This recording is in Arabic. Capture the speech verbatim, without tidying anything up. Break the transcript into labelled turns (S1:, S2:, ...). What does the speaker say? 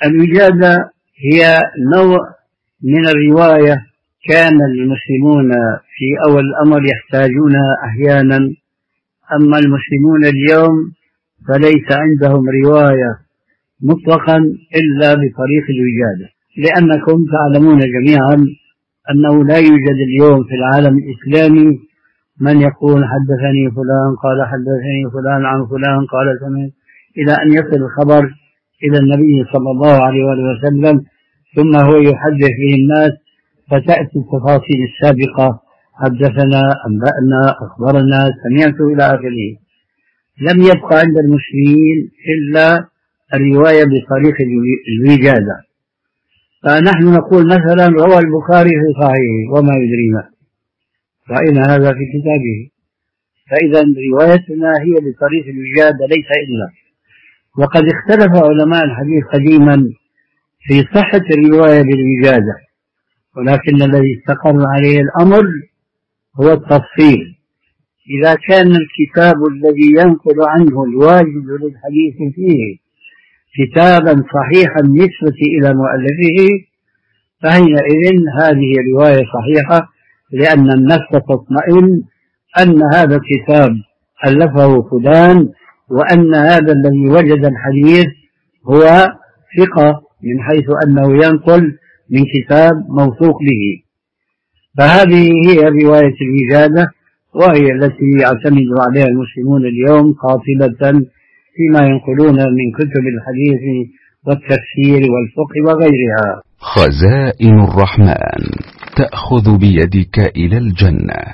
S1: الوجادة هي نوع من الرواية كان المسلمون في أول الأمر يحتاجونها أحيانا، أما المسلمون اليوم فليس عندهم رواية مطلقا إلا بطريق الوجادة، لأنكم تعلمون جميعا أنه لا يوجد اليوم في العالم الإسلامي من يقول حدثني فلان قال حدثني فلان عن فلان قال سمعت، إلى أن يصل الخبر إلى النبي صلى الله عليه وسلم ثم هو يحدث به الناس، فتأتي التفاصيل السابقة حدثنا أنبأنا أخبرنا سمعت إلى آخره. لم يبقى عند المسلمين إلا الرواية بطريق الوجادة. فنحن نقول مثلا روى البخاري في صحيحه وما يدرينا، رأينا هذا في كتابه، فإذا روايتنا هي بطريق الوجادة ليس إلا. وقد اختلف علماء الحديث قديما في صحة الرواية بالوجادة، ولكن الذي استقر عليه الأمر هو التفصيل. إذا كان الكتاب الذي ينقل عنه الواجد للحديث فيه كتابا صحيحا بالنسبة إلى مؤلفه فحينئذ هذه رواية صحيحة، لأن النفس تطمئن أن هذا الكتاب ألفه فلان، وأن هذا الذي وجد الحديث هو ثقة من حيث أنه ينقل من كتاب موثوق به. فهذه هي رواية الوجادة، وهي التي يعتمد عليها المسلمون اليوم قاطبة فيما ينقلون من كتب الحديث والتفسير والفقه وغيرها.
S2: خزائن الرحمن تأخذ بيدك إلى الجنة.